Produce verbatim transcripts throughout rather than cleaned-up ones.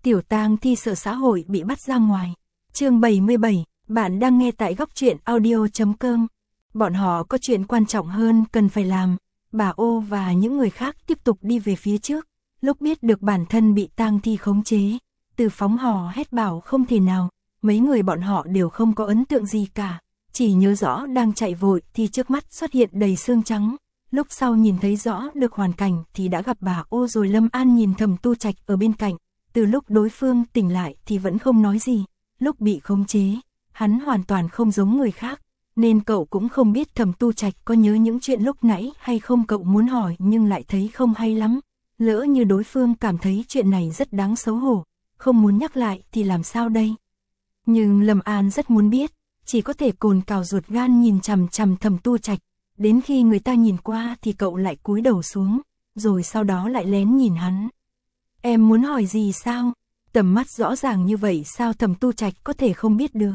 Tiểu tang thi sợ xã hội bị bắt ra ngoài. Chương bảy mươi bảy, bạn đang nghe tại góc truyện audio chấm com. Bọn họ có chuyện quan trọng hơn cần phải làm. Bà Ô và những người khác tiếp tục đi về phía trước. Lúc biết được bản thân bị tang thi khống chế, Từ Phóng hò hét bảo không thể nào. Mấy người bọn họ đều không có ấn tượng gì cả, chỉ nhớ rõ đang chạy vội thì trước mắt xuất hiện đầy xương trắng. Lúc sau nhìn thấy rõ được hoàn cảnh thì đã gặp bà Ô rồi. Lâm An nhìn Thẩm Tu Trạch ở bên cạnh, từ lúc đối phương tỉnh lại thì vẫn không nói gì. Lúc bị khống chế, hắn hoàn toàn không giống người khác, nên cậu cũng không biết Thẩm Tu Trạch có nhớ những chuyện lúc nãy hay không. Cậu muốn hỏi nhưng lại thấy không hay lắm, lỡ như đối phương cảm thấy chuyện này rất đáng xấu hổ, không muốn nhắc lại thì làm sao đây. Nhưng Lâm An rất muốn biết, chỉ có thể cồn cào ruột gan nhìn chằm chằm Thẩm Tu Trạch. Đến khi người ta nhìn qua thì cậu lại cúi đầu xuống, rồi sau đó lại lén nhìn hắn. Em muốn hỏi gì sao? Tầm mắt rõ ràng như vậy sao Thẩm Tu Trạch có thể không biết được?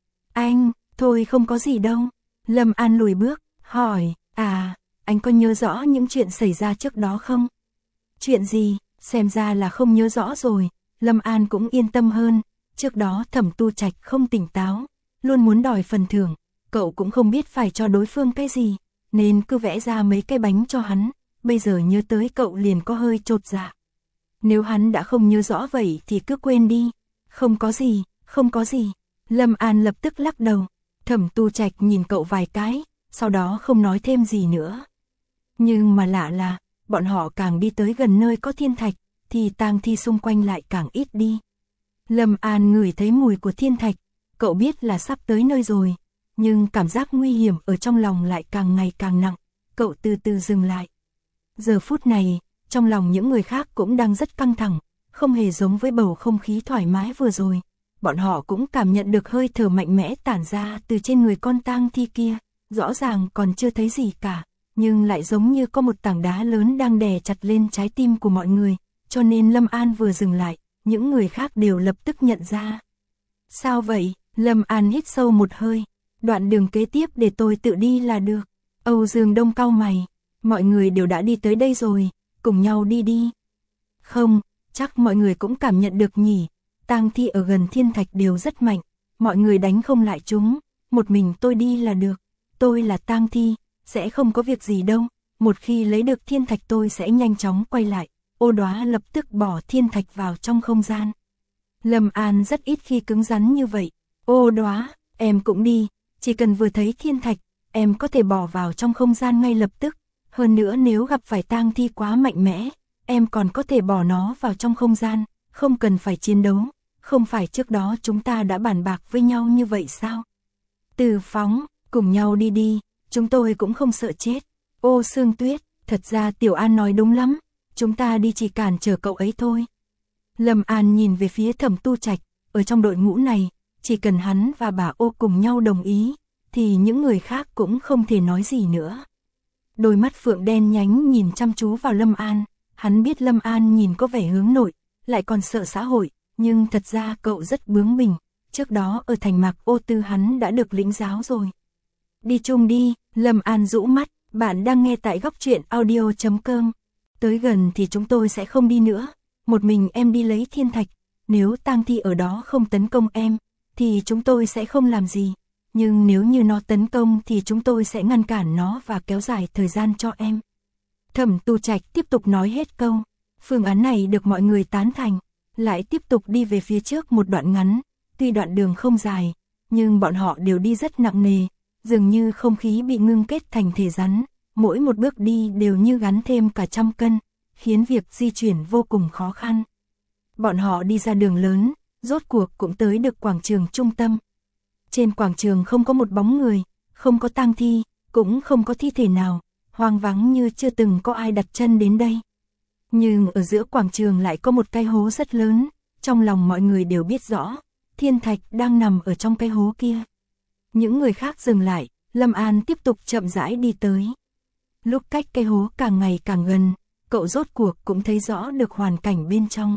Anh, thôi không có gì đâu. Lâm An lùi bước, hỏi, à, anh có nhớ rõ những chuyện xảy ra trước đó không? Chuyện gì? Xem ra là không nhớ rõ rồi. Lâm An cũng yên tâm hơn. Trước đó Thẩm Tu Trạch không tỉnh táo, luôn muốn đòi phần thưởng. Cậu cũng không biết phải cho đối phương cái gì, nên cứ vẽ ra mấy cái bánh cho hắn. Bây giờ nhớ tới cậu liền có hơi chột dạ. Nếu hắn đã không nhớ rõ vậy thì cứ quên đi. Không có gì, không có gì. Lâm An lập tức lắc đầu. Thẩm Tu Trạch nhìn cậu vài cái, sau đó không nói thêm gì nữa. Nhưng mà lạ là, bọn họ càng đi tới gần nơi có thiên thạch, thì tang thi xung quanh lại càng ít đi. Lâm An ngửi thấy mùi của thiên thạch, cậu biết là sắp tới nơi rồi, nhưng cảm giác nguy hiểm ở trong lòng lại càng ngày càng nặng. Cậu từ từ dừng lại. Giờ phút này, trong lòng những người khác cũng đang rất căng thẳng, không hề giống với bầu không khí thoải mái vừa rồi. Bọn họ cũng cảm nhận được hơi thở mạnh mẽ tản ra từ trên người con tang thi kia. Rõ ràng còn chưa thấy gì cả, nhưng lại giống như có một tảng đá lớn đang đè chặt lên trái tim của mọi người. Cho nên Lâm An vừa dừng lại, những người khác đều lập tức nhận ra. Sao vậy? Lâm An hít sâu một hơi. Đoạn đường kế tiếp để tôi tự đi là được. Âu Dương Đông cau mày. Mọi người đều đã đi tới đây rồi, cùng nhau đi đi. Không, chắc mọi người cũng cảm nhận được nhỉ. Tang thi ở gần thiên thạch đều rất mạnh, mọi người đánh không lại chúng. Một mình tôi đi là được. Tôi là tang thi, sẽ không có việc gì đâu. Một khi lấy được thiên thạch tôi sẽ nhanh chóng quay lại. Ô Đóa lập tức bỏ thiên thạch vào trong không gian. Lâm An rất ít khi cứng rắn như vậy. Ô Đóa, em cũng đi. Chỉ cần vừa thấy thiên thạch, em có thể bỏ vào trong không gian ngay lập tức. Hơn nữa nếu gặp phải tang thi quá mạnh mẽ, em còn có thể bỏ nó vào trong không gian, không cần phải chiến đấu. Không phải trước đó chúng ta đã bàn bạc với nhau như vậy sao? Từ Phóng, cùng nhau đi đi, chúng tôi cũng không sợ chết. Ô Sương Tuyết, thật ra Tiểu An nói đúng lắm, chúng ta đi chỉ cản trở cậu ấy thôi. Lâm An nhìn về phía Thẩm Tu Trạch, ở trong đội ngũ này, chỉ cần hắn và bà Ô cùng nhau đồng ý, thì những người khác cũng không thể nói gì nữa. Đôi mắt phượng đen nhánh nhìn chăm chú vào Lâm An, hắn biết Lâm An nhìn có vẻ hướng nội, lại còn sợ xã hội, nhưng thật ra cậu rất bướng bỉnh, trước đó ở thành Mạc Ô Tư hắn đã được lĩnh giáo rồi. Đi chung đi, Lâm An rũ mắt, bạn đang nghe tại góc truyện audio chấm com. Tới gần thì chúng tôi sẽ không đi nữa, một mình em đi lấy thiên thạch, nếu tang thi ở đó không tấn công em, thì chúng tôi sẽ không làm gì. Nhưng nếu như nó tấn công thì chúng tôi sẽ ngăn cản nó và kéo dài thời gian cho em. Thẩm Tu Trạch tiếp tục nói hết câu. Phương án này được mọi người tán thành. Lại tiếp tục đi về phía trước một đoạn ngắn. Tuy đoạn đường không dài, nhưng bọn họ đều đi rất nặng nề. Dường như không khí bị ngưng kết thành thể rắn. Mỗi một bước đi đều như gắn thêm cả trăm cân, khiến việc di chuyển vô cùng khó khăn. Bọn họ đi ra đường lớn, rốt cuộc cũng tới được quảng trường trung tâm. Trên quảng trường không có một bóng người, không có tang thi, cũng không có thi thể nào, hoang vắng như chưa từng có ai đặt chân đến đây. Nhưng ở giữa quảng trường lại có một cái hố rất lớn, trong lòng mọi người đều biết rõ, thiên thạch đang nằm ở trong cái hố kia. Những người khác dừng lại, Lâm An tiếp tục chậm rãi đi tới. Lúc cách cái hố càng ngày càng gần, cậu rốt cuộc cũng thấy rõ được hoàn cảnh bên trong.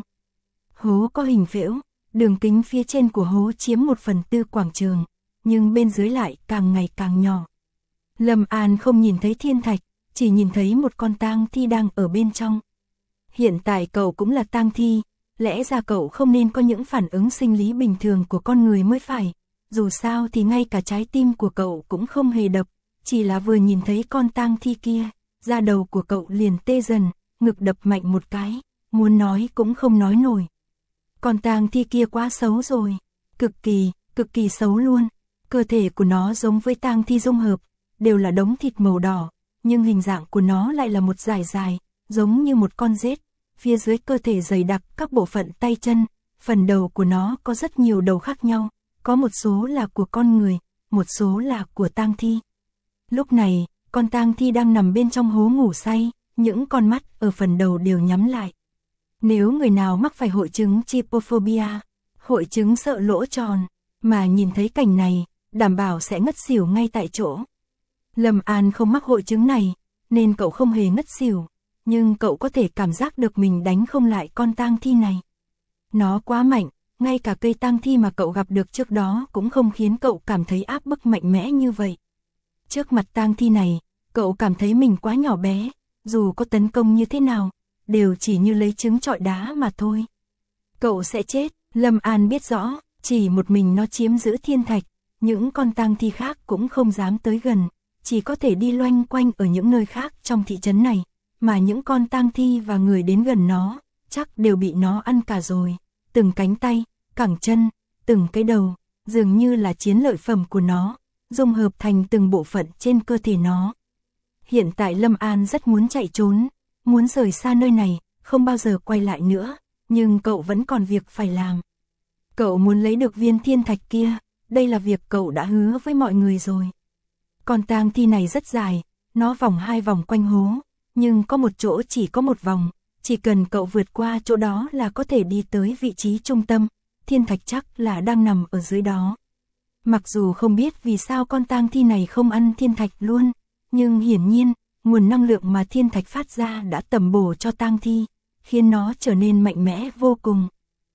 Hố có hình phễu, đường kính phía trên của hố chiếm một phần tư quảng trường, nhưng bên dưới lại càng ngày càng nhỏ. Lâm An không nhìn thấy thiên thạch, chỉ nhìn thấy một con tang thi đang ở bên trong. Hiện tại cậu cũng là tang thi, lẽ ra cậu không nên có những phản ứng sinh lý bình thường của con người mới phải. Dù sao thì ngay cả trái tim của cậu cũng không hề đập, chỉ là vừa nhìn thấy con tang thi kia, da đầu của cậu liền tê dần, ngực đập mạnh một cái, muốn nói cũng không nói nổi. Con tang thi kia quá xấu rồi, cực kỳ, cực kỳ xấu luôn. Cơ thể của nó giống với tang thi dung hợp, đều là đống thịt màu đỏ, nhưng hình dạng của nó lại là một dải dài, giống như một con rết. Phía dưới cơ thể dày đặc các bộ phận tay chân, phần đầu của nó có rất nhiều đầu khác nhau, có một số là của con người, một số là của tang thi. Lúc này, con tang thi đang nằm bên trong hố ngủ say, những con mắt ở phần đầu đều nhắm lại. Nếu người nào mắc phải hội chứng trypophobia, hội chứng sợ lỗ tròn, mà nhìn thấy cảnh này, đảm bảo sẽ ngất xỉu ngay tại chỗ. Lâm An không mắc hội chứng này, nên cậu không hề ngất xỉu, nhưng cậu có thể cảm giác được mình đánh không lại con tang thi này. Nó quá mạnh, ngay cả cây tang thi mà cậu gặp được trước đó cũng không khiến cậu cảm thấy áp bức mạnh mẽ như vậy. Trước mặt tang thi này, cậu cảm thấy mình quá nhỏ bé, dù có tấn công như thế nào, đều chỉ như lấy trứng trọi đá mà thôi. Cậu sẽ chết, Lâm An biết rõ, chỉ một mình nó chiếm giữ thiên thạch, những con tang thi khác cũng không dám tới gần, chỉ có thể đi loanh quanh ở những nơi khác trong thị trấn này, mà những con tang thi và người đến gần nó, chắc đều bị nó ăn cả rồi. Từng cánh tay, cẳng chân, từng cái đầu, dường như là chiến lợi phẩm của nó, dung hợp thành từng bộ phận trên cơ thể nó. Hiện tại Lâm An rất muốn chạy trốn, muốn rời xa nơi này, không bao giờ quay lại nữa, nhưng cậu vẫn còn việc phải làm. Cậu muốn lấy được viên thiên thạch kia, đây là việc cậu đã hứa với mọi người rồi. Con tang thi này rất dài, nó vòng hai vòng quanh hố, nhưng có một chỗ chỉ có một vòng, chỉ cần cậu vượt qua chỗ đó là có thể đi tới vị trí trung tâm, thiên thạch chắc là đang nằm ở dưới đó. Mặc dù không biết vì sao con tang thi này không ăn thiên thạch luôn, nhưng hiển nhiên, nguồn năng lượng mà thiên thạch phát ra đã tầm bổ cho tang thi, khiến nó trở nên mạnh mẽ vô cùng.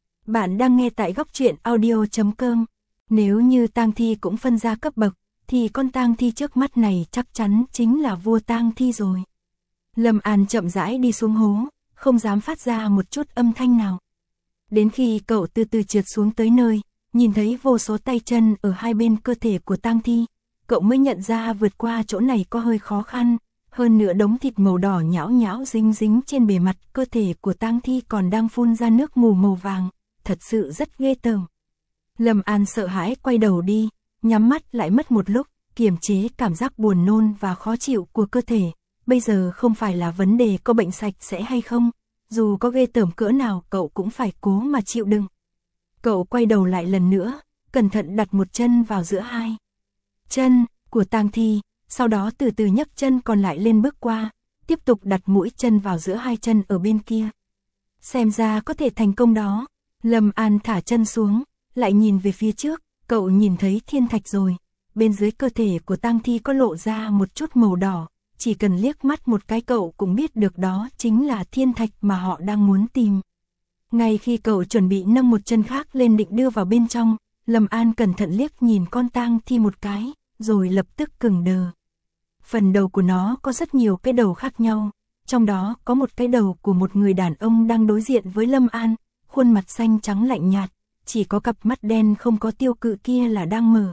Bạn đang nghe tại góc truyện audio chấm com. Nếu như tang thi cũng phân ra cấp bậc, thì con tang thi trước mắt này chắc chắn chính là vua tang thi rồi. Lâm An chậm rãi đi xuống hố, không dám phát ra một chút âm thanh nào. Đến khi cậu từ từ trượt xuống tới nơi, nhìn thấy vô số tay chân ở hai bên cơ thể của tang thi, cậu mới nhận ra vượt qua chỗ này có hơi khó khăn, hơn nữa đống thịt màu đỏ nhão nhão dính dính trên bề mặt cơ thể của tang thi còn đang phun ra nước mù màu vàng, thật sự rất ghê tởm. Lâm An sợ hãi quay đầu đi, nhắm mắt lại mất một lúc, kiềm chế cảm giác buồn nôn và khó chịu của cơ thể. Bây giờ không phải là vấn đề có bệnh sạch sẽ hay không, dù có ghê tởm cỡ nào cậu cũng phải cố mà chịu đựng. Cậu quay đầu lại lần nữa, cẩn thận đặt một chân vào giữa hai chân của tang thi, sau đó từ từ nhấc chân còn lại lên bước qua, tiếp tục đặt mũi chân vào giữa hai chân ở bên kia. Xem ra có thể thành công đó. Lâm An thả chân xuống, lại nhìn về phía trước, cậu nhìn thấy thiên thạch rồi. Bên dưới cơ thể của tang thi có lộ ra một chút màu đỏ, chỉ cần liếc mắt một cái cậu cũng biết được đó chính là thiên thạch mà họ đang muốn tìm. Ngay khi cậu chuẩn bị nâng một chân khác lên định đưa vào bên trong, Lâm An cẩn thận liếc nhìn con tang thi một cái, rồi lập tức cứng đờ. Phần đầu của nó có rất nhiều cái đầu khác nhau, trong đó có một cái đầu của một người đàn ông đang đối diện với Lâm An, khuôn mặt xanh trắng lạnh nhạt, chỉ có cặp mắt đen không có tiêu cự kia là đang mở.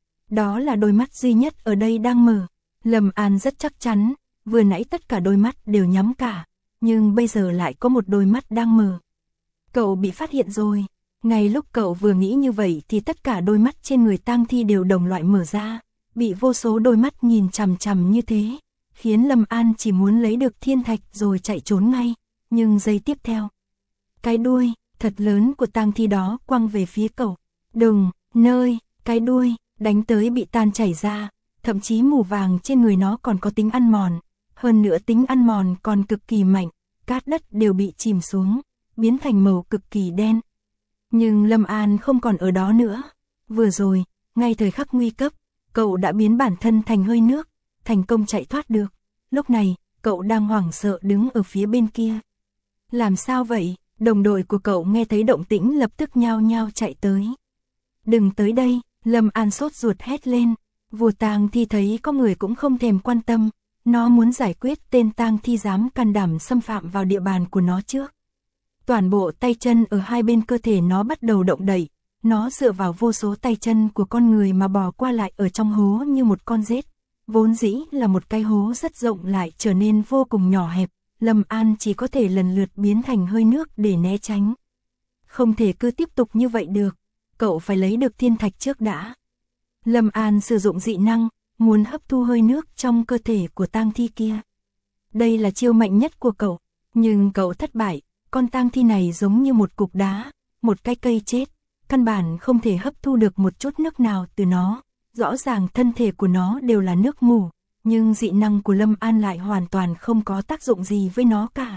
Đó là đôi mắt duy nhất ở đây đang mở. Lâm An rất chắc chắn, vừa nãy tất cả đôi mắt đều nhắm cả, nhưng bây giờ lại có một đôi mắt đang mở. Cậu bị phát hiện rồi. Ngay lúc cậu vừa nghĩ như vậy thì tất cả đôi mắt trên người tang thi đều đồng loại mở ra, bị vô số đôi mắt nhìn chằm chằm như thế, khiến Lâm An chỉ muốn lấy được thiên thạch rồi chạy trốn ngay, nhưng giây tiếp theo, cái đuôi thật lớn của tang thi đó quăng về phía cậu. Đừng, nơi, cái đuôi đánh tới bị tan chảy ra, thậm chí mù vàng trên người nó còn có tính ăn mòn, hơn nữa tính ăn mòn còn cực kỳ mạnh, cát đất đều bị chìm xuống, biến thành màu cực kỳ đen. Nhưng Lâm An không còn ở đó nữa. Vừa rồi, ngay thời khắc nguy cấp, cậu đã biến bản thân thành hơi nước, thành công chạy thoát được. Lúc này, cậu đang hoảng sợ đứng ở phía bên kia. Làm sao vậy? Đồng đội của cậu nghe thấy động tĩnh lập tức nhao nhao chạy tới. Đừng tới đây, Lâm An sốt ruột hét lên. Vua tang thi thấy có người cũng không thèm quan tâm, nó muốn giải quyết tên tang thi dám can đảm xâm phạm vào địa bàn của nó trước. Toàn bộ tay chân ở hai bên cơ thể nó bắt đầu động đậy, nó dựa vào vô số tay chân của con người mà bò qua lại ở trong hố như một con rết. Vốn dĩ là một cái hố rất rộng lại trở nên vô cùng nhỏ hẹp, Lâm An chỉ có thể lần lượt biến thành hơi nước để né tránh. Không thể cứ tiếp tục như vậy được, cậu phải lấy được thiên thạch trước đã. Lâm An sử dụng dị năng, muốn hấp thu hơi nước trong cơ thể của tang thi kia. Đây là chiêu mạnh nhất của cậu, nhưng cậu thất bại, con tang thi này giống như một cục đá, một cái cây chết, căn bản không thể hấp thu được một chút nước nào từ nó. Rõ ràng thân thể của nó đều là nước mù, nhưng dị năng của Lâm An lại hoàn toàn không có tác dụng gì với nó cả.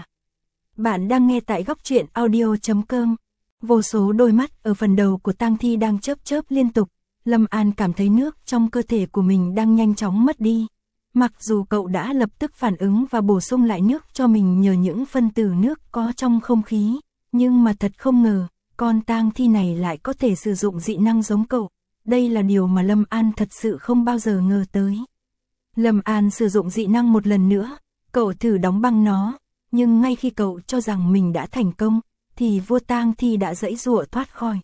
Bạn đang nghe tại góc truyện audio chấm com. Vô số đôi mắt ở phần đầu của tang thi đang chớp chớp liên tục. Lâm An cảm thấy nước trong cơ thể của mình đang nhanh chóng mất đi. Mặc dù cậu đã lập tức phản ứng và bổ sung lại nước cho mình nhờ những phân tử nước có trong không khí, nhưng mà thật không ngờ, con tang thi này lại có thể sử dụng dị năng giống cậu. Đây là điều mà Lâm An thật sự không bao giờ ngờ tới. Lâm An sử dụng dị năng một lần nữa, cậu thử đóng băng nó, nhưng ngay khi cậu cho rằng mình đã thành công, thì vua tang thi đã giãy giụa thoát khỏi.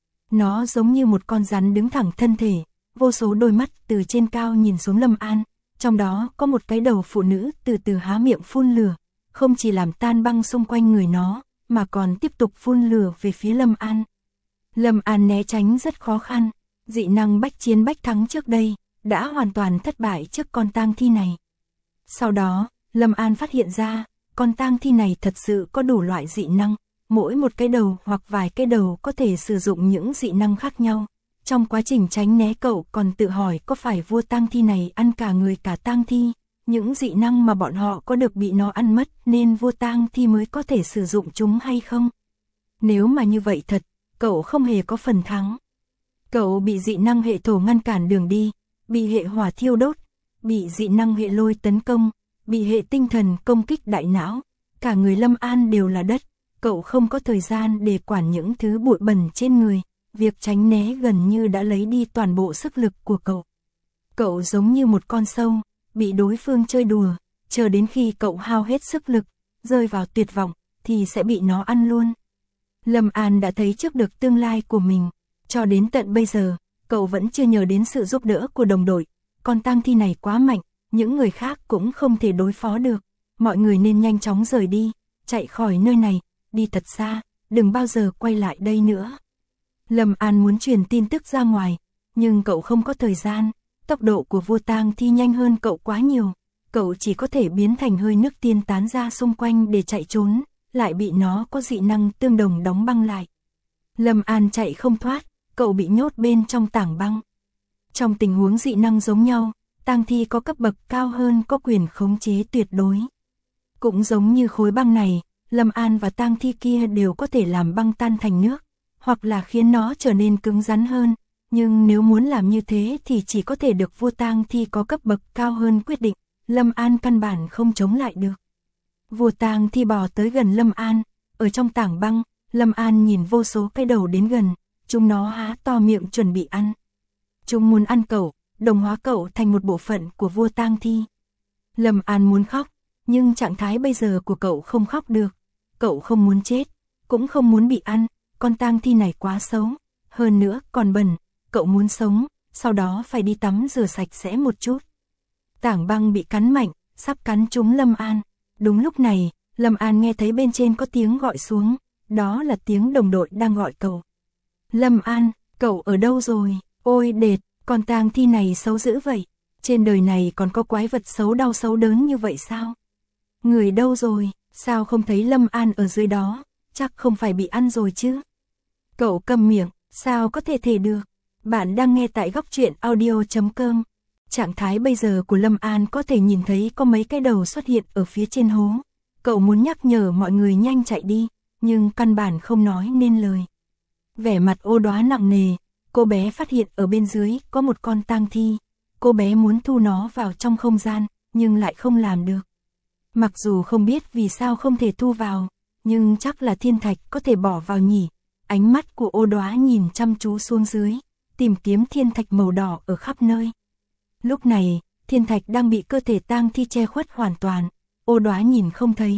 Nó giống như một con rắn đứng thẳng thân thể, vô số đôi mắt từ trên cao nhìn xuống Lâm An, trong đó có một cái đầu phụ nữ từ từ há miệng phun lửa, không chỉ làm tan băng xung quanh người nó, mà còn tiếp tục phun lửa về phía Lâm An. Lâm An né tránh rất khó khăn, dị năng bách chiến bách thắng trước đây, đã hoàn toàn thất bại trước con tang thi này. Sau đó, Lâm An phát hiện ra, con tang thi này thật sự có đủ loại dị năng, mỗi một cái đầu hoặc vài cái đầu có thể sử dụng những dị năng khác nhau. Trong quá trình tránh né cậu còn tự hỏi có phải vua tang thi này ăn cả người cả tang thi, những dị năng mà bọn họ có được bị nó ăn mất nên vua tang thi mới có thể sử dụng chúng hay không? Nếu mà như vậy thật, cậu không hề có phần thắng. Cậu bị dị năng hệ thổ ngăn cản đường đi, bị hệ hỏa thiêu đốt, bị dị năng hệ lôi tấn công, bị hệ tinh thần công kích đại não, cả người Lâm An đều là đất, cậu không có thời gian để quản những thứ bụi bẩn trên người, việc tránh né gần như đã lấy đi toàn bộ sức lực của cậu. Cậu giống như một con sâu, bị đối phương chơi đùa, chờ đến khi cậu hao hết sức lực, rơi vào tuyệt vọng, thì sẽ bị nó ăn luôn. Lâm An đã thấy trước được tương lai của mình, cho đến tận bây giờ, cậu vẫn chưa nhờ đến sự giúp đỡ của đồng đội, con tang thi này quá mạnh, những người khác cũng không thể đối phó được, mọi người nên nhanh chóng rời đi, chạy khỏi nơi này, đi thật xa, đừng bao giờ quay lại đây nữa. Lâm An muốn truyền tin tức ra ngoài, nhưng cậu không có thời gian, tốc độ của vua tang thi nhanh hơn cậu quá nhiều, cậu chỉ có thể biến thành hơi nước tiên tán ra xung quanh để chạy trốn, lại bị nó có dị năng tương đồng đóng băng lại. Lâm An chạy không thoát, cậu bị nhốt bên trong tảng băng. Trong tình huống dị năng giống nhau, tang thi có cấp bậc cao hơn có quyền khống chế tuyệt đối. Cũng giống như khối băng này, Lâm An và tang thi kia đều có thể làm băng tan thành nước, hoặc là khiến nó trở nên cứng rắn hơn, nhưng nếu muốn làm như thế thì chỉ có thể được vua tang thi có cấp bậc cao hơn quyết định, Lâm An căn bản không chống lại được. Vua tang thi bò tới gần Lâm An, ở trong tảng băng, Lâm An nhìn vô số cái đầu đến gần, chúng nó há to miệng chuẩn bị ăn. Chúng muốn ăn cậu, đồng hóa cậu thành một bộ phận của vua tang thi. Lâm An muốn khóc, nhưng trạng thái bây giờ của cậu không khóc được. Cậu không muốn chết, cũng không muốn bị ăn, con tang thi này quá xấu, hơn nữa còn bẩn, cậu muốn sống, sau đó phải đi tắm rửa sạch sẽ một chút. Tảng băng bị cắn mạnh, sắp cắn trúng Lâm An. Đúng lúc này, Lâm An nghe thấy bên trên có tiếng gọi xuống, đó là tiếng đồng đội đang gọi cậu. Lâm An, cậu ở đâu rồi? Ôi đệt, con tang thi này xấu dữ vậy. Trên đời này còn có quái vật xấu đau xấu đớn như vậy sao? Người đâu rồi? Sao không thấy Lâm An ở dưới đó? Chắc không phải bị ăn rồi chứ? Cậu câm miệng, sao có thể thể được? Bạn đang nghe tại góc truyện audio chấm com. Trạng thái bây giờ của Lâm An có thể nhìn thấy có mấy cái đầu xuất hiện ở phía trên hố. Cậu muốn nhắc nhở mọi người nhanh chạy đi, nhưng căn bản không nói nên lời. Vẻ mặt ô đoá nặng nề, cô bé phát hiện ở bên dưới có một con tang thi. Cô bé muốn thu nó vào trong không gian, nhưng lại không làm được. Mặc dù không biết vì sao không thể thu vào, nhưng chắc là thiên thạch có thể bỏ vào nhỉ. Ánh mắt của ô đoá nhìn chăm chú xuống dưới, tìm kiếm thiên thạch màu đỏ ở khắp nơi. Lúc này, thiên thạch đang bị cơ thể tang thi che khuất hoàn toàn, ô đoá nhìn không thấy,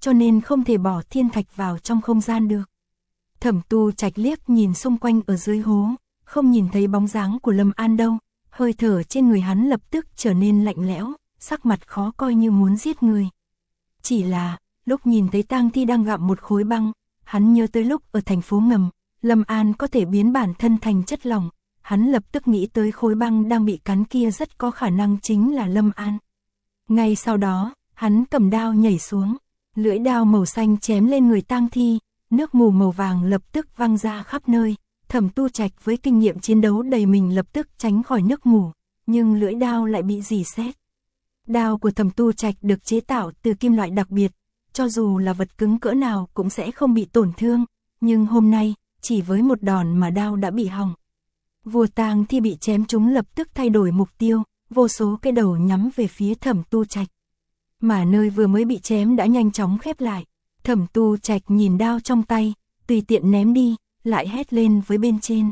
cho nên không thể bỏ thiên thạch vào trong không gian được. Thẩm Tu Trạch liếc nhìn xung quanh ở dưới hố, không nhìn thấy bóng dáng của Lâm An đâu, hơi thở trên người hắn lập tức trở nên lạnh lẽo, sắc mặt khó coi như muốn giết người. Chỉ là, lúc nhìn thấy tang thi đang gặm một khối băng, hắn nhớ tới lúc ở thành phố ngầm, Lâm An có thể biến bản thân thành chất lỏng, hắn lập tức nghĩ tới khối băng đang bị cắn kia rất có khả năng chính là Lâm An. Ngay sau đó, hắn cầm đao nhảy xuống, lưỡi đao màu xanh chém lên người tang thi, nước mù màu vàng lập tức văng ra khắp nơi. Thẩm Tu Trạch với kinh nghiệm chiến đấu đầy mình lập tức tránh khỏi nước mù, nhưng lưỡi đao lại bị rỉ sét. Đao của Thẩm Tu Trạch được chế tạo từ kim loại đặc biệt, cho dù là vật cứng cỡ nào cũng sẽ không bị tổn thương, nhưng hôm nay, chỉ với một đòn mà đao đã bị hỏng. Vua tang thi bị chém trúng lập tức thay đổi mục tiêu, vô số cái đầu nhắm về phía Thẩm Tu Trạch. Mà nơi vừa mới bị chém đã nhanh chóng khép lại. Thẩm Tu Trạch nhìn đao trong tay, tùy tiện ném đi, lại hét lên với bên trên.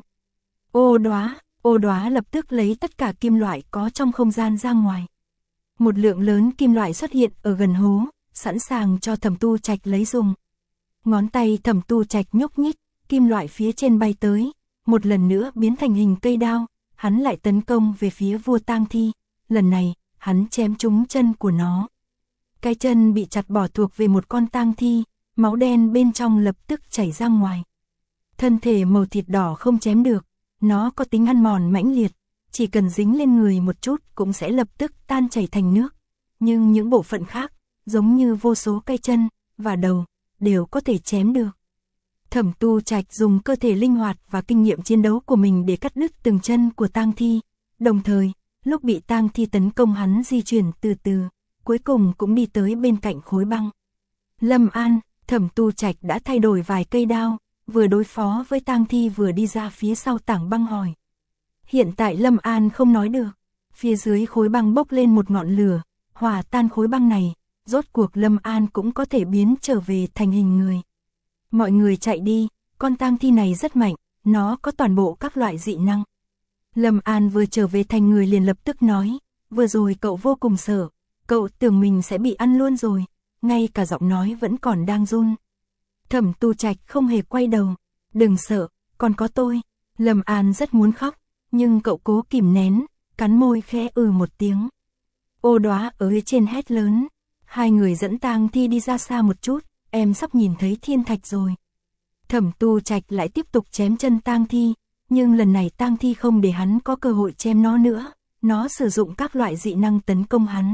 Ô Đóa, Ô Đóa lập tức lấy tất cả kim loại có trong không gian ra ngoài. Một lượng lớn kim loại xuất hiện ở gần hố, sẵn sàng cho Thẩm Tu Trạch lấy dùng. Ngón tay Thẩm Tu Trạch nhúc nhích, kim loại phía trên bay tới, một lần nữa biến thành hình cây đao, hắn lại tấn công về phía vua tang thi, lần này, hắn chém trúng chân của nó. Cái chân bị chặt bỏ thuộc về một con tang thi, máu đen bên trong lập tức chảy ra ngoài. Thân thể màu thịt đỏ không chém được, nó có tính ăn mòn mãnh liệt, chỉ cần dính lên người một chút cũng sẽ lập tức tan chảy thành nước. Nhưng những bộ phận khác, giống như vô số cây chân và đầu, đều có thể chém được. Thẩm Tu Trạch dùng cơ thể linh hoạt và kinh nghiệm chiến đấu của mình để cắt đứt từng chân của tang thi, đồng thời, lúc bị tang thi tấn công hắn di chuyển từ từ, cuối cùng cũng đi tới bên cạnh khối băng. Lâm An, Thẩm Tu Trạch đã thay đổi vài cây đao, vừa đối phó với tang thi vừa đi ra phía sau tảng băng hỏi. Hiện tại Lâm An không nói được, phía dưới khối băng bốc lên một ngọn lửa, hòa tan khối băng này, rốt cuộc Lâm An cũng có thể biến trở về thành hình người. Mọi người chạy đi, con tang thi này rất mạnh, nó có toàn bộ các loại dị năng. Lâm An vừa trở về thành người liền lập tức nói, vừa rồi cậu vô cùng sợ, cậu tưởng mình sẽ bị ăn luôn rồi, ngay cả giọng nói vẫn còn đang run. Thẩm Tu Trạch không hề quay đầu, đừng sợ, còn có tôi. Lâm An rất muốn khóc, nhưng cậu cố kìm nén, cắn môi khẽ ừ một tiếng. Ô Đóa ở trên hét lớn, hai người dẫn tang thi đi ra xa một chút, em sắp nhìn thấy thiên thạch rồi. Thẩm Tu Trạch lại tiếp tục chém chân tang thi, nhưng lần này tang thi không để hắn có cơ hội chém nó nữa, nó sử dụng các loại dị năng tấn công hắn.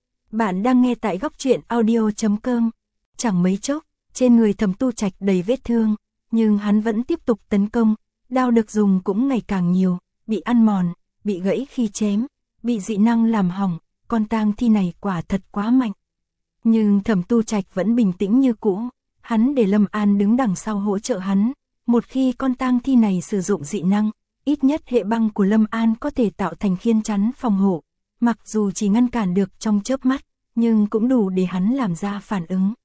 Bạn đang nghe tại góc truyện audio chấm com. Chẳng mấy chốc, trên người Thẩm Tu Trạch đầy vết thương, nhưng hắn vẫn tiếp tục tấn công, đao được dùng cũng ngày càng nhiều, bị ăn mòn, bị gãy khi chém, bị dị năng làm hỏng, con tang thi này quả thật quá mạnh. Nhưng Thẩm Tu Trạch vẫn bình tĩnh như cũ, hắn để Lâm An đứng đằng sau hỗ trợ hắn, một khi con tang thi này sử dụng dị năng, ít nhất hệ băng của Lâm An có thể tạo thành khiên chắn phòng hộ, mặc dù chỉ ngăn cản được trong chớp mắt, nhưng cũng đủ để hắn làm ra phản ứng.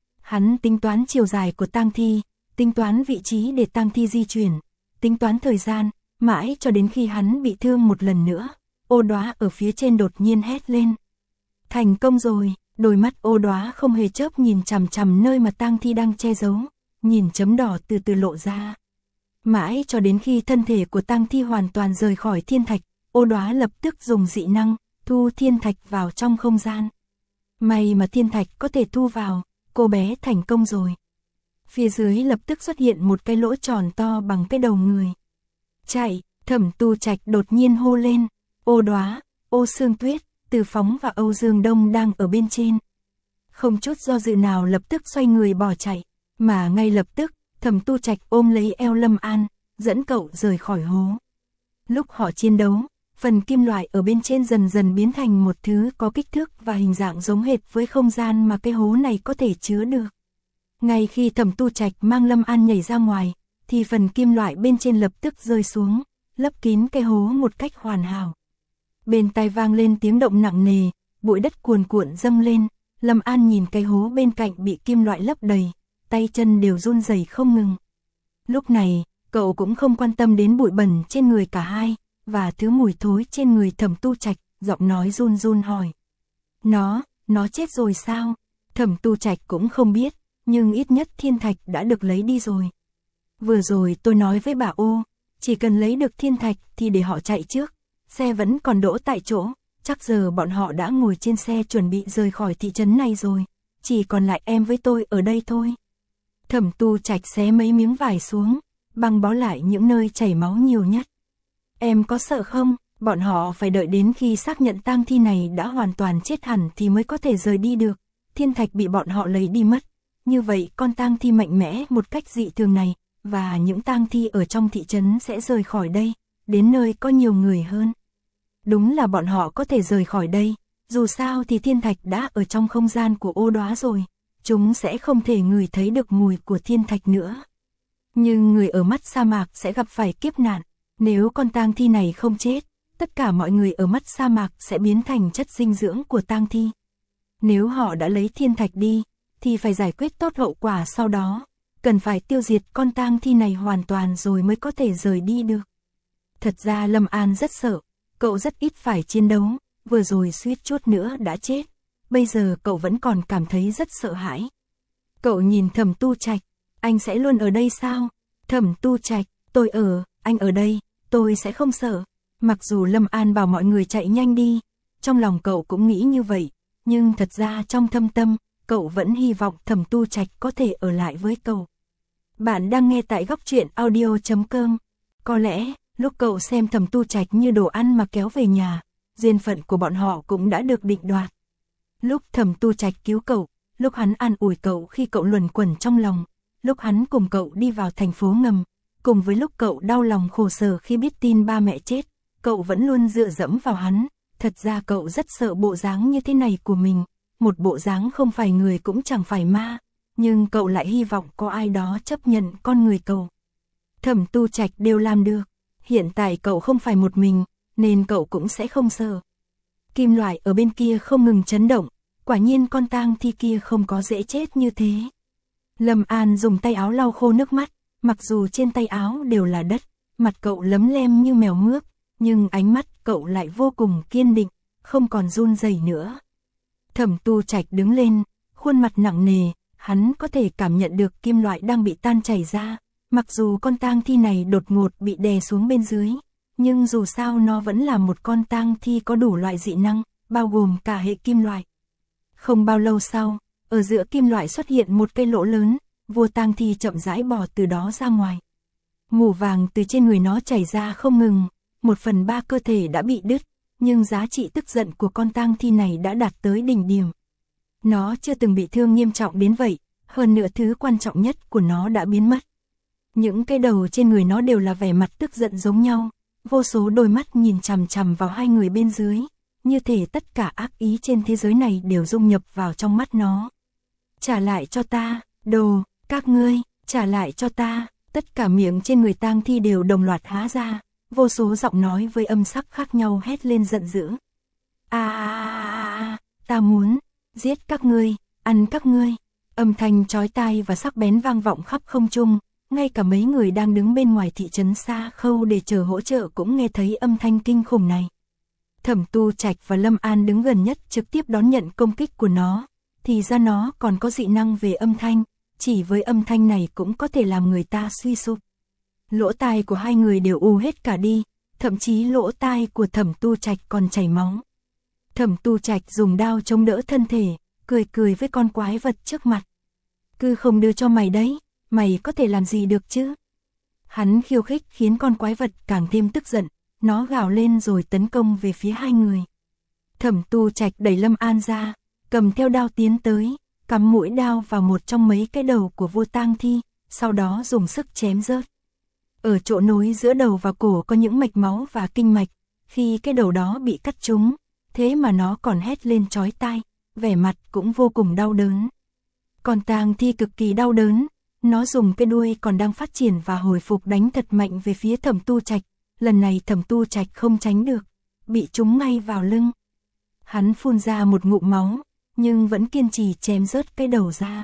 Hắn tính toán chiều dài của tang thi, tính toán vị trí để tang thi di chuyển, tính toán thời gian, mãi cho đến khi hắn bị thương một lần nữa. Ô Đóa ở phía trên đột nhiên hét lên. Thành công rồi, đôi mắt Ô Đóa không hề chớp nhìn chằm chằm nơi mà tang thi đang che giấu, nhìn chấm đỏ từ từ lộ ra. Mãi cho đến khi thân thể của tang thi hoàn toàn rời khỏi thiên thạch, Ô Đóa lập tức dùng dị năng, thu thiên thạch vào trong không gian. May mà thiên thạch có thể thu vào, cô bé thành công rồi. Phía dưới lập tức xuất hiện một cái lỗ tròn to bằng cái đầu người. Chạy, Thẩm Tu Trạch đột nhiên hô lên. Ô Đóa, Ô Sương Tuyết, Từ Phóng và Âu Dương Đông đang ở bên trên. Không chút do dự nào lập tức xoay người bỏ chạy, mà ngay lập tức, Thẩm Tu Trạch ôm lấy eo Lâm An, dẫn cậu rời khỏi hố. Lúc họ chiến đấu, phần kim loại ở bên trên dần dần biến thành một thứ có kích thước và hình dạng giống hệt với không gian mà cái hố này có thể chứa được. Ngay khi Thẩm Tu Trạch mang Lâm An nhảy ra ngoài, thì phần kim loại bên trên lập tức rơi xuống, lấp kín cái hố một cách hoàn hảo. Bên tai vang lên tiếng động nặng nề, bụi đất cuồn cuộn dâng lên, Lâm An nhìn cái hố bên cạnh bị kim loại lấp đầy, tay chân đều run rẩy không ngừng. Lúc này, cậu cũng không quan tâm đến bụi bẩn trên người cả hai, và thứ mùi thối trên người Thẩm Tu Trạch, giọng nói run run hỏi. Nó, nó chết rồi sao? Thẩm Tu Trạch cũng không biết, nhưng ít nhất thiên thạch đã được lấy đi rồi. Vừa rồi tôi nói với bà ô, chỉ cần lấy được thiên thạch thì để họ chạy trước, xe vẫn còn đỗ tại chỗ, chắc giờ bọn họ đã ngồi trên xe chuẩn bị rời khỏi thị trấn này rồi, chỉ còn lại em với tôi ở đây thôi. Thẩm Tu Trạch xé mấy miếng vải xuống, băng bó lại những nơi chảy máu nhiều nhất. Em có sợ không? Bọn họ phải đợi đến khi xác nhận tang thi này đã hoàn toàn chết hẳn thì mới có thể rời đi được. Thiên thạch bị bọn họ lấy đi mất. Như vậy con tang thi mạnh mẽ một cách dị thường này, và những tang thi ở trong thị trấn sẽ rời khỏi đây, đến nơi có nhiều người hơn. Đúng là bọn họ có thể rời khỏi đây, dù sao thì thiên thạch đã ở trong không gian của ô đóa rồi, chúng sẽ không thể ngửi thấy được mùi của thiên thạch nữa. Nhưng người ở mắt sa mạc sẽ gặp phải kiếp nạn, nếu con tang thi này không chết, tất cả mọi người ở mắt sa mạc sẽ biến thành chất dinh dưỡng của tang thi. Nếu họ đã lấy thiên thạch đi, thì phải giải quyết tốt hậu quả sau đó, cần phải tiêu diệt con tang thi này hoàn toàn rồi mới có thể rời đi được. Thật ra Lâm An rất sợ, cậu rất ít phải chiến đấu, vừa rồi suýt chút nữa đã chết, bây giờ cậu vẫn còn cảm thấy rất sợ hãi. Cậu nhìn Thẩm Tu Trạch, anh sẽ luôn ở đây sao? Thẩm Tu Trạch, tôi ở, anh ở đây, tôi sẽ không sợ. Mặc dù Lâm An bảo mọi người chạy nhanh đi, trong lòng cậu cũng nghĩ như vậy, nhưng thật ra trong thâm tâm, cậu vẫn hy vọng Thẩm Tu Trạch có thể ở lại với cậu. Bạn đang nghe tại góc truyện audio chấm com. Có lẽ, lúc cậu xem Thẩm Tu Trạch như đồ ăn mà kéo về nhà, duyên phận của bọn họ cũng đã được định đoạt. Lúc Thẩm Tu Trạch cứu cậu, lúc hắn an ủi cậu khi cậu luẩn quẩn trong lòng, lúc hắn cùng cậu đi vào thành phố ngầm, cùng với lúc cậu đau lòng khổ sở khi biết tin ba mẹ chết, cậu vẫn luôn dựa dẫm vào hắn. Thật ra cậu rất sợ bộ dáng như thế này của mình, một bộ dáng không phải người cũng chẳng phải ma, nhưng cậu lại hy vọng có ai đó chấp nhận con người cậu. Thẩm Tu Trạch đều làm được, hiện tại cậu không phải một mình, nên cậu cũng sẽ không sợ. Kim loại ở bên kia không ngừng chấn động, quả nhiên con tang thi kia không có dễ chết như thế. Lâm An dùng tay áo lau khô nước mắt, mặc dù trên tay áo đều là đất, mặt cậu lấm lem như mèo mướp, nhưng ánh mắt cậu lại vô cùng kiên định, không còn run rẩy nữa. Thẩm Tu Trạch đứng lên, khuôn mặt nặng nề, hắn có thể cảm nhận được kim loại đang bị tan chảy ra, mặc dù con tang thi này đột ngột bị đè xuống bên dưới, nhưng dù sao nó vẫn là một con tang thi có đủ loại dị năng, bao gồm cả hệ kim loại. Không bao lâu sau, ở giữa kim loại xuất hiện một cây lỗ lớn, vua tang thi chậm rãi bò từ đó ra ngoài. Mủ vàng từ trên người nó chảy ra không ngừng, một phần ba cơ thể đã bị đứt, nhưng giá trị tức giận của con tang thi này đã đạt tới đỉnh điểm. Nó chưa từng bị thương nghiêm trọng đến vậy, hơn nữa thứ quan trọng nhất của nó đã biến mất. Những cái đầu trên người nó đều là vẻ mặt tức giận giống nhau, vô số đôi mắt nhìn chằm chằm vào hai người bên dưới, như thể tất cả ác ý trên thế giới này đều dung nhập vào trong mắt nó. Trả lại cho ta, đồ, các ngươi, trả lại cho ta, tất cả miệng trên người tang thi đều đồng loạt há ra, vô số giọng nói với âm sắc khác nhau hét lên giận dữ. A a a, ta muốn giết các ngươi, ăn các ngươi. Âm thanh chói tai và sắc bén vang vọng khắp không trung, ngay cả mấy người đang đứng bên ngoài thị trấn Sa Khâu để chờ hỗ trợ cũng nghe thấy âm thanh kinh khủng này. Thẩm Tu Trạch và Lâm An đứng gần nhất trực tiếp đón nhận công kích của nó, thì ra nó còn có dị năng về âm thanh, chỉ với âm thanh này cũng có thể làm người ta suy sụp. Lỗ tai của hai người đều u hết cả đi, thậm chí lỗ tai của Thẩm Tu Trạch còn chảy máu. Thẩm Tu Trạch dùng đao chống đỡ thân thể, cười cười với con quái vật trước mặt. Cứ không đưa cho mày đấy, mày có thể làm gì được chứ? Hắn khiêu khích khiến con quái vật càng thêm tức giận, nó gào lên rồi tấn công về phía hai người. Thẩm Tu Trạch đẩy Lâm An ra, cầm theo đao tiến tới, cắm mũi đao vào một trong mấy cái đầu của vua tang thi, sau đó dùng sức chém rớt. Ở chỗ nối giữa đầu và cổ có những mạch máu và kinh mạch, khi cái đầu đó bị cắt trúng, thế mà nó còn hét lên chói tai, vẻ mặt cũng vô cùng đau đớn. Con tang thi cực kỳ đau đớn, nó dùng cái đuôi còn đang phát triển và hồi phục đánh thật mạnh về phía Thẩm Tu Trạch, lần này Thẩm Tu Trạch không tránh được, bị trúng ngay vào lưng. Hắn phun ra một ngụm máu, nhưng vẫn kiên trì chém rớt cái đầu ra.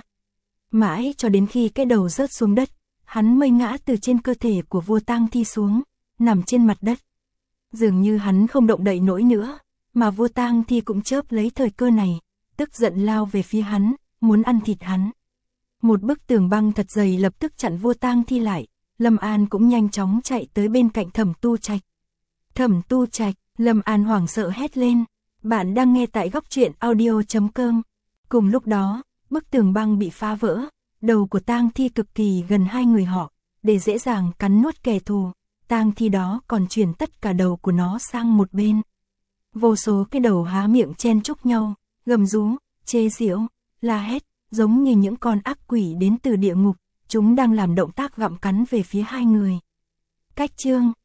Mãi cho đến khi cái đầu rớt xuống đất, hắn mới ngã từ trên cơ thể của vua tang thi xuống, nằm trên mặt đất. Dường như hắn không động đậy nổi nữa, mà vua tang thi cũng chớp lấy thời cơ này, tức giận lao về phía hắn, muốn ăn thịt hắn. Một bức tường băng thật dày lập tức chặn vua tang thi lại, Lâm An cũng nhanh chóng chạy tới bên cạnh Thẩm Tu Trạch. Thẩm Tu Trạch, Lâm An hoảng sợ hét lên, bạn đang nghe tại góc truyện audio chấm com. Cùng lúc đó, bức tường băng bị phá vỡ, đầu của tang thi cực kỳ gần hai người họ, để dễ dàng cắn nuốt kẻ thù, tang thi đó còn chuyển tất cả đầu của nó sang một bên. Vô số cái đầu há miệng chen chúc nhau, gầm rú, chê giễu, la hét, giống như những con ác quỷ đến từ địa ngục, chúng đang làm động tác gặm cắn về phía hai người. Cách chương